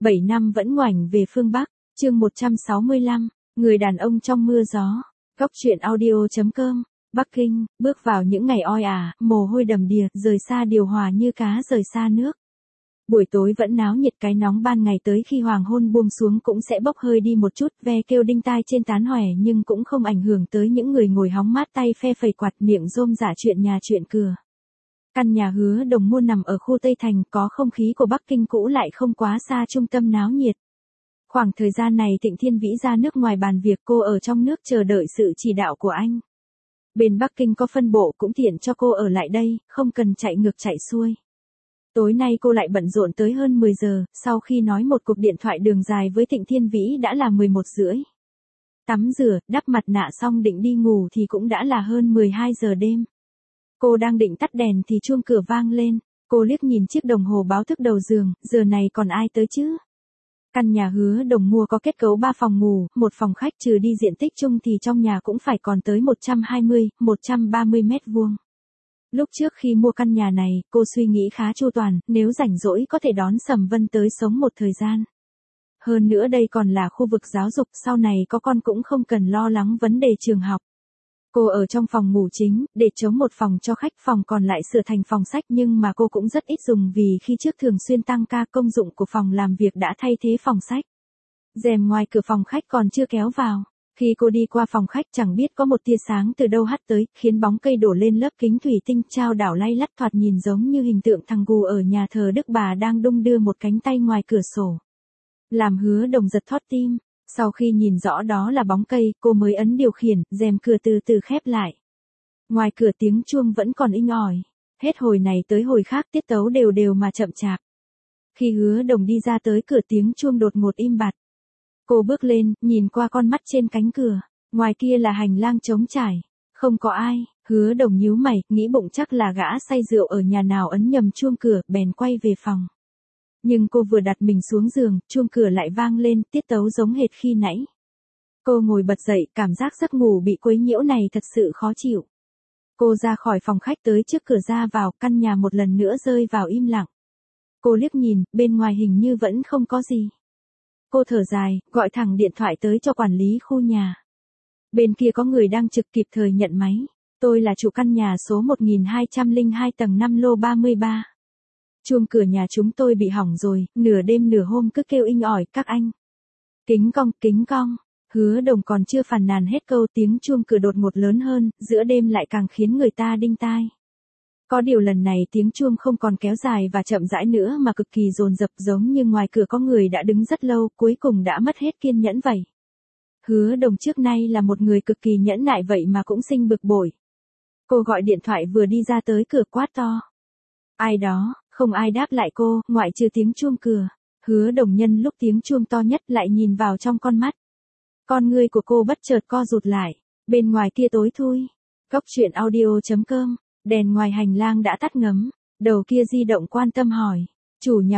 7 năm vẫn ngoảnh về phương Bắc, chương 165, người đàn ông trong mưa gió. Góc truyện audio.com, Bắc Kinh, bước vào những ngày oi ả, mồ hôi đầm đìa, rời xa điều hòa như cá rời xa nước. Buổi tối vẫn náo nhiệt, cái nóng ban ngày tới khi hoàng hôn buông xuống cũng sẽ bốc hơi đi một chút, ve kêu đinh tai trên tán hòe nhưng cũng không ảnh hưởng tới những người ngồi hóng mát tay phe phẩy quạt miệng rôm rả chuyện nhà chuyện cửa. Căn nhà Hứa Đồng mua nằm ở khu Tây Thành, có không khí của Bắc Kinh cũ lại không quá xa trung tâm náo nhiệt. Khoảng thời gian này Thịnh Thiên Vĩ ra nước ngoài bàn việc, cô ở trong nước chờ đợi sự chỉ đạo của anh. Bên Bắc Kinh có phân bộ cũng tiện cho cô ở lại đây, không cần chạy ngược chạy xuôi. Tối nay cô lại bận rộn tới hơn 10 giờ, sau khi nói một cuộc điện thoại đường dài với Thịnh Thiên Vĩ đã là 11 rưỡi. Tắm rửa, đắp mặt nạ xong định đi ngủ thì cũng đã là hơn 12 giờ đêm. Cô đang định tắt đèn thì chuông cửa vang lên, cô liếc nhìn chiếc đồng hồ báo thức đầu giường, giờ này còn ai tới chứ? Căn nhà Hứa Đồng mua có kết cấu 3 phòng ngủ, 1 phòng khách, trừ đi diện tích chung thì trong nhà cũng phải còn tới 120, 130 mét vuông. Lúc trước khi mua căn nhà này, cô suy nghĩ khá chu toàn, nếu rảnh rỗi có thể đón Sầm Vân tới sống một thời gian. Hơn nữa đây còn là khu vực giáo dục, sau này có con cũng không cần lo lắng vấn đề trường học. Cô ở trong phòng ngủ chính, để trống một phòng cho khách, phòng còn lại sửa thành phòng sách, nhưng mà cô cũng rất ít dùng vì khi trước thường xuyên tăng ca, công dụng của phòng làm việc đã thay thế phòng sách. Rèm ngoài cửa phòng khách còn chưa kéo vào. Khi cô đi qua phòng khách chẳng biết có một tia sáng từ đâu hắt tới, khiến bóng cây đổ lên lớp kính thủy tinh trao đảo lay lắt, thoạt nhìn giống như hình tượng thằng gù ở nhà thờ Đức Bà đang đung đưa một cánh tay ngoài cửa sổ. Làm Hứa Đồng giật thót tim. Sau khi nhìn rõ đó là bóng cây, cô mới ấn điều khiển, rèm cửa từ từ khép lại. Ngoài cửa tiếng chuông vẫn còn inh ỏi. Hết hồi này tới hồi khác, tiết tấu đều đều mà chậm chạp. Khi Hứa Đồng đi ra tới cửa, tiếng chuông đột ngột im bặt. Cô bước lên, nhìn qua con mắt trên cánh cửa. Ngoài kia là hành lang trống trải. Không có ai. Hứa Đồng nhíu mày, nghĩ bụng chắc là gã say rượu ở nhà nào ấn nhầm chuông cửa, bèn quay về phòng. Nhưng cô vừa đặt mình xuống giường, chuông cửa lại vang lên, tiết tấu giống hệt khi nãy. Cô ngồi bật dậy, cảm giác giấc ngủ bị quấy nhiễu này thật sự khó chịu. Cô ra khỏi phòng khách tới trước cửa ra vào, căn nhà một lần nữa rơi vào im lặng. Cô liếc nhìn, bên ngoài hình như vẫn không có gì. Cô thở dài, gọi thẳng điện thoại tới cho quản lý khu nhà. Bên kia có người đang trực, kịp thời nhận máy. Tôi là chủ căn nhà số 1202 tầng 5 lô 33. Chuông cửa nhà chúng tôi bị hỏng rồi, nửa đêm nửa hôm cứ kêu inh ỏi, các anh. Kính cong. Hứa Đồng còn chưa phàn nàn hết câu, tiếng chuông cửa đột ngột lớn hơn, giữa đêm lại càng khiến người ta đinh tai. Có điều lần này tiếng chuông không còn kéo dài và chậm rãi nữa mà cực kỳ dồn dập, giống như ngoài cửa có người đã đứng rất lâu, cuối cùng đã mất hết kiên nhẫn vậy. Hứa Đồng trước nay là một người cực kỳ nhẫn nại vậy mà cũng sinh bực bội. Cô gọi điện thoại vừa đi ra tới cửa quát to. Ai đó? Không ai đáp lại cô, ngoại trừ tiếng chuông cửa. Hứa Đồng nhân lúc tiếng chuông to nhất lại nhìn vào trong con mắt. Con ngươi của cô bất chợt co rụt lại. Bên ngoài kia tối thui. Góc truyện audio.com, đèn ngoài hành lang đã tắt ngấm. Đầu kia di động quan tâm hỏi. Chủ nhà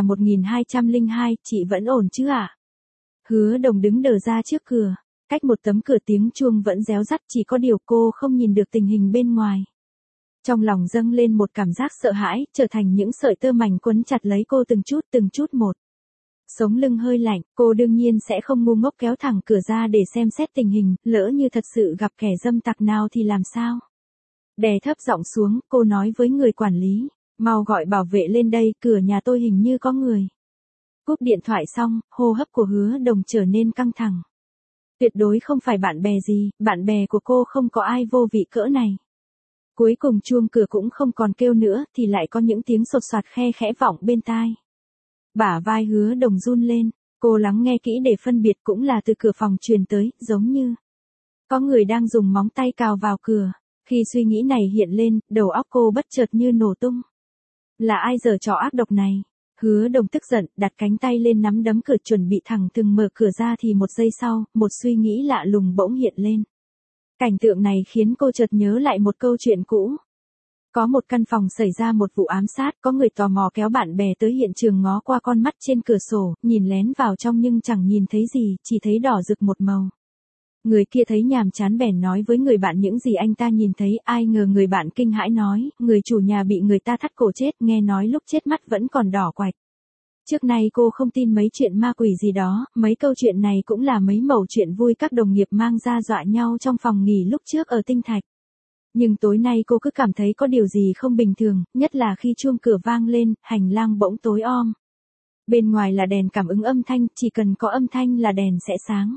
1202, chị vẫn ổn chứ ạ? Hứa Đồng đứng đờ ra trước cửa. Cách một tấm cửa tiếng chuông vẫn réo rắt, chỉ có điều cô không nhìn được tình hình bên ngoài. Trong lòng dâng lên một cảm giác sợ hãi, trở thành những sợi tơ mảnh quấn chặt lấy cô từng chút một. Sống lưng hơi lạnh, cô đương nhiên sẽ không ngu ngốc kéo thẳng cửa ra để xem xét tình hình, lỡ như thật sự gặp kẻ dâm tặc nào thì làm sao? Đè thấp giọng xuống, cô nói với người quản lý, mau gọi bảo vệ lên đây, cửa nhà tôi hình như có người. Cúp điện thoại xong, hô hấp của Hứa Đồng trở nên căng thẳng. Tuyệt đối không phải bạn bè gì, bạn bè của cô không có ai vô vị cỡ này. Cuối cùng chuông cửa cũng không còn kêu nữa, thì lại có những tiếng sột soạt khe khẽ vọng bên tai. Bả vai Hứa Đồng run lên, cô lắng nghe kỹ để phân biệt, cũng là từ cửa phòng truyền tới, giống như có người đang dùng móng tay cào vào cửa. Khi suy nghĩ này hiện lên, đầu óc cô bất chợt như nổ tung. Là ai giở trò ác độc này? Hứa Đồng tức giận, đặt cánh tay lên nắm đấm cửa chuẩn bị thẳng thừng mở cửa ra thì một giây sau, một suy nghĩ lạ lùng bỗng hiện lên. Cảnh tượng này khiến cô chợt nhớ lại một câu chuyện cũ. Có một căn phòng xảy ra một vụ ám sát, có người tò mò kéo bạn bè tới hiện trường ngó qua con mắt trên cửa sổ, nhìn lén vào trong nhưng chẳng nhìn thấy gì, chỉ thấy đỏ rực một màu. Người kia thấy nhàm chán bèn nói với người bạn những gì anh ta nhìn thấy, ai ngờ người bạn kinh hãi nói, người chủ nhà bị người ta thắt cổ chết, nghe nói lúc chết mắt vẫn còn đỏ quạch. Trước nay cô không tin mấy chuyện ma quỷ gì đó, mấy câu chuyện này cũng là mấy mẩu chuyện vui các đồng nghiệp mang ra dọa nhau trong phòng nghỉ lúc trước ở Tinh Thạch. Nhưng tối nay cô cứ cảm thấy có điều gì không bình thường, nhất là khi chuông cửa vang lên, hành lang bỗng tối om. Bên ngoài là đèn cảm ứng âm thanh, chỉ cần có âm thanh là đèn sẽ sáng.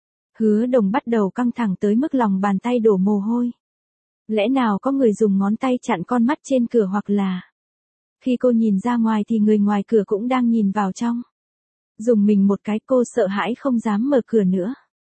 Hứa Đồng bắt đầu căng thẳng tới mức lòng bàn tay đổ mồ hôi. Lẽ nào có người dùng ngón tay chặn con mắt trên cửa hoặc là... Khi cô nhìn ra ngoài thì người ngoài cửa cũng đang nhìn vào trong. Dùng mình một cái, cô sợ hãi không dám mở cửa nữa.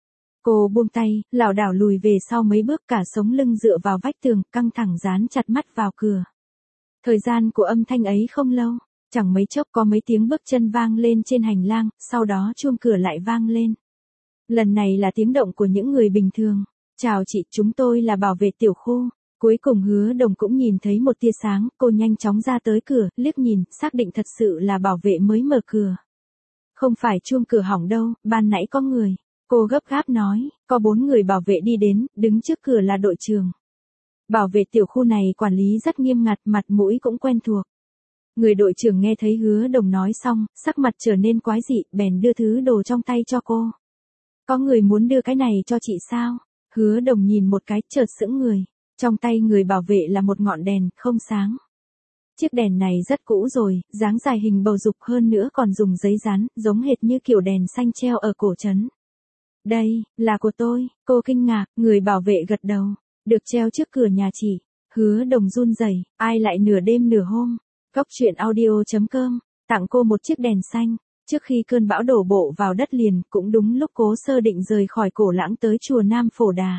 Cô buông tay, lảo đảo lùi về sau mấy bước, cả sống lưng dựa vào vách tường, căng thẳng dán chặt mắt vào cửa. Thời gian của âm thanh ấy không lâu, chẳng mấy chốc có mấy tiếng bước chân vang lên trên hành lang, sau đó chuông cửa lại vang lên. Lần này là tiếng động của những người bình thường. Chào chị, chúng tôi là bảo vệ tiểu khu. Cuối cùng Hứa Đồng cũng nhìn thấy một tia sáng, cô nhanh chóng ra tới cửa, liếc nhìn, xác định thật sự là bảo vệ mới mở cửa. Không phải chuông cửa hỏng đâu, ban nãy có người. Cô gấp gáp nói, có 4 người bảo vệ đi đến, đứng trước cửa là đội trưởng. Bảo vệ tiểu khu này quản lý rất nghiêm ngặt, mặt mũi cũng quen thuộc. Người đội trưởng nghe thấy Hứa Đồng nói xong, sắc mặt trở nên quái dị, bèn đưa thứ đồ trong tay cho cô. Có người muốn đưa cái này cho chị sao? Hứa Đồng nhìn một cái, chợt sững người. Trong tay người bảo vệ là một ngọn đèn, không sáng. Chiếc đèn này rất cũ rồi, dáng dài hình bầu dục, hơn nữa còn dùng giấy dán, giống hệt như kiểu đèn xanh treo ở cổ trấn. Đây, là của tôi, cô kinh ngạc, người bảo vệ gật đầu. Được treo trước cửa nhà chị. Hứa Đồng run rẩy, ai lại nửa đêm nửa hôm. Góc truyện audio.com, tặng cô một chiếc đèn xanh. Trước khi cơn bão đổ bộ vào đất liền, cũng đúng lúc Cố Sơ định rời khỏi Cổ Lãng tới chùa Nam Phổ Đà.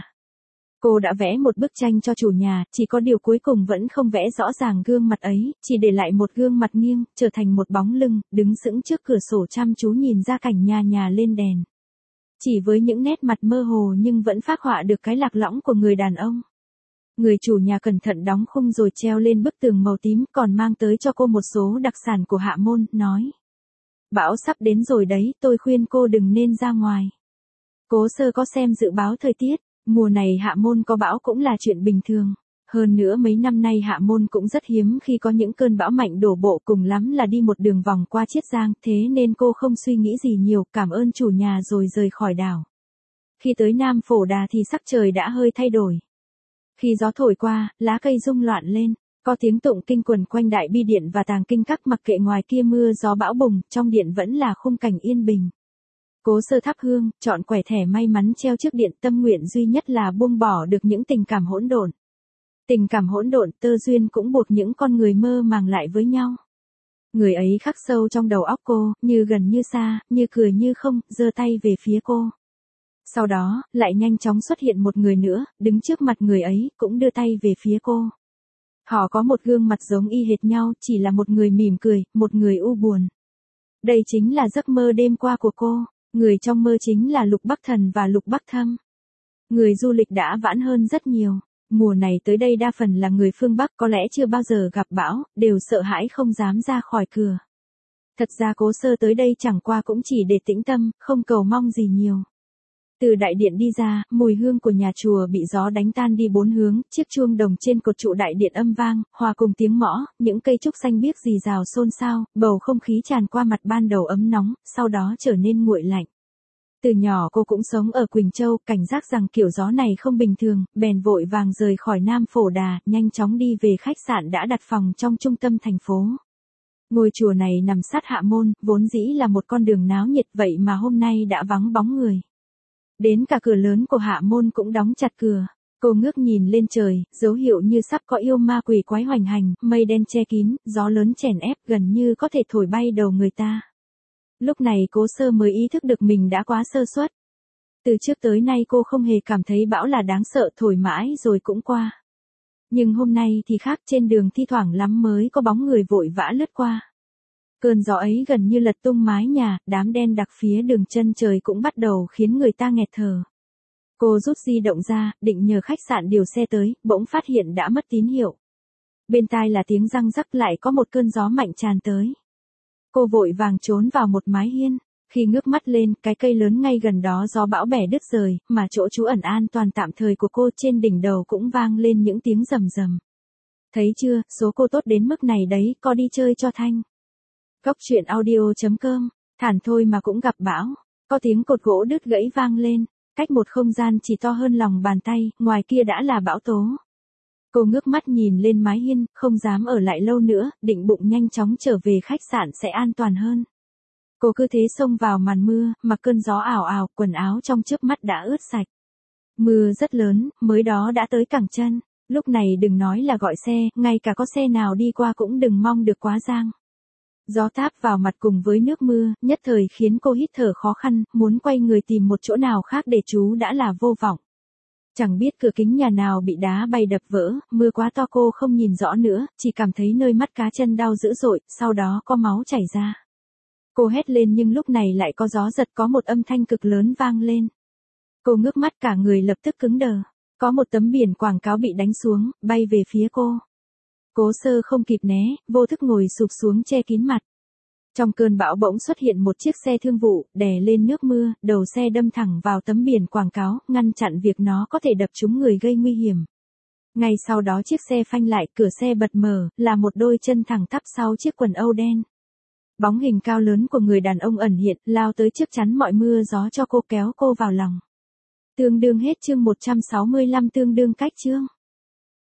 Cô đã vẽ một bức tranh cho chủ nhà, chỉ có điều cuối cùng vẫn không vẽ rõ ràng gương mặt ấy, chỉ để lại một gương mặt nghiêng, trở thành một bóng lưng, đứng sững trước cửa sổ chăm chú nhìn ra cảnh nhà nhà lên đèn. Chỉ với những nét mặt mơ hồ nhưng vẫn phác họa được cái lạc lõng của người đàn ông. Người chủ nhà cẩn thận đóng khung rồi treo lên bức tường màu tím, còn mang tới cho cô một số đặc sản của Hạ Môn, nói. Bão sắp đến rồi đấy, tôi khuyên cô đừng nên ra ngoài. Cố Sơ có xem dự báo thời tiết, mùa này Hạ Môn có bão cũng là chuyện bình thường. Hơn nữa mấy năm nay Hạ Môn cũng rất hiếm khi có những cơn bão mạnh đổ bộ, cùng lắm là đi một đường vòng qua Chiết Giang, thế nên cô không suy nghĩ gì nhiều, cảm ơn chủ nhà rồi rời khỏi đảo. Khi tới Nam Phổ Đà thì sắc trời đã hơi thay đổi. Khi gió thổi qua, lá cây rung loạn lên, có tiếng tụng kinh quần quanh đại bi điện và tàng kinh các, mặc kệ ngoài kia mưa gió bão bùng, trong điện vẫn là khung cảnh yên bình. Cố Sơ thắp hương, chọn quẻ thẻ may mắn treo trước điện, tâm nguyện duy nhất là buông bỏ được những tình cảm hỗn độn. Tình cảm hỗn độn, tơ duyên cũng buộc những con người mơ màng lại với nhau. Người ấy khắc sâu trong đầu óc cô, như gần như xa, như cười như không, giơ tay về phía cô. Sau đó, lại nhanh chóng xuất hiện một người nữa, đứng trước mặt người ấy, cũng đưa tay về phía cô. Họ có một gương mặt giống y hệt nhau, chỉ là một người mỉm cười, một người u buồn. Đây chính là giấc mơ đêm qua của cô, người trong mơ chính là Lục Bắc Thần và Lục Bắc Thâm. Người du lịch đã vãn hơn rất nhiều, mùa này tới đây đa phần là người phương Bắc, có lẽ chưa bao giờ gặp bão, đều sợ hãi không dám ra khỏi cửa. Thật ra Cố Sơ tới đây chẳng qua cũng chỉ để tĩnh tâm, không cầu mong gì nhiều. Từ đại điện đi ra, mùi hương của nhà chùa bị gió đánh tan đi 4 hướng, chiếc chuông đồng trên cột trụ đại điện âm vang, hòa cùng tiếng mõ, những cây trúc xanh biếc rì rào xôn xao, bầu không khí tràn qua mặt ban đầu ấm nóng, sau đó trở nên nguội lạnh. Từ nhỏ cô cũng sống ở Quỳnh Châu, cảnh giác rằng kiểu gió này không bình thường, bèn vội vàng rời khỏi Nam Phổ Đà, nhanh chóng đi về khách sạn đã đặt phòng trong trung tâm thành phố. Ngôi chùa này nằm sát Hạ Môn, vốn dĩ là một con đường náo nhiệt, vậy mà hôm nay đã vắng bóng người. Đến cả cửa lớn của Hạ Môn cũng đóng chặt cửa. Cô ngước nhìn lên trời, dấu hiệu như sắp có yêu ma quỷ quái hoành hành, mây đen che kín, gió lớn chèn ép, gần như có thể thổi bay đầu người ta. Lúc này Cố Sơ mới ý thức được mình đã quá sơ suất. Từ trước tới nay cô không hề cảm thấy bão là đáng sợ, thổi mãi rồi cũng qua. Nhưng hôm nay thì khác, trên đường thi thoảng lắm mới có bóng người vội vã lướt qua. Cơn gió ấy gần như lật tung mái nhà, đám đen đặc phía đường chân trời cũng bắt đầu khiến người ta nghẹt thở. Cô rút di động ra, định nhờ khách sạn điều xe tới, bỗng phát hiện đã mất tín hiệu. Bên tai là tiếng răng rắc, lại có một cơn gió mạnh tràn tới. Cô vội vàng trốn vào một mái hiên. Khi ngước mắt lên, cái cây lớn ngay gần đó gió bão bẻ đứt rời, mà chỗ trú ẩn an toàn tạm thời của cô trên đỉnh đầu cũng vang lên những tiếng rầm rầm. Thấy chưa, số cô tốt đến mức này đấy, có đi chơi cho thanh. Góc truyện audio.com, thản thôi mà cũng gặp bão. Có tiếng cột gỗ đứt gãy vang lên, cách một không gian chỉ to hơn lòng bàn tay, ngoài kia đã là bão tố. Cô ngước mắt nhìn lên mái hiên, không dám ở lại lâu nữa, định bụng nhanh chóng trở về khách sạn sẽ an toàn hơn. Cô cứ thế xông vào màn mưa, mặc cơn gió ảo ảo, quần áo trong chớp mắt đã ướt sạch. Mưa rất lớn, mới đó đã tới cẳng chân. Lúc này đừng nói là gọi xe, ngay cả có xe nào đi qua cũng đừng mong được quá giang. Gió táp vào mặt cùng với nước mưa, nhất thời khiến cô hít thở khó khăn, muốn quay người tìm một chỗ nào khác để trú đã là vô vọng. Chẳng biết cửa kính nhà nào bị đá bay đập vỡ, mưa quá to cô không nhìn rõ nữa, chỉ cảm thấy nơi mắt cá chân đau dữ dội, sau đó có máu chảy ra. Cô hét lên nhưng lúc này lại có gió giật, có một âm thanh cực lớn vang lên. Cô ngước mắt cả người lập tức cứng đờ. Có một tấm biển quảng cáo bị đánh xuống, bay về phía cô. Cố Sơ không kịp né, vô thức ngồi sụp xuống che kín mặt. Trong cơn bão bỗng xuất hiện một chiếc xe thương vụ, đè lên nước mưa, đầu xe đâm thẳng vào tấm biển quảng cáo, ngăn chặn việc nó có thể đập trúng người gây nguy hiểm. Ngay sau đó chiếc xe phanh lại, cửa xe bật mở, là một đôi chân thẳng tắp sau chiếc quần âu đen. Bóng hình cao lớn của người đàn ông ẩn hiện, lao tới trước chắn mọi mưa gió cho cô, kéo cô vào lòng. Tương đương hết chương 165, tương đương cách chương.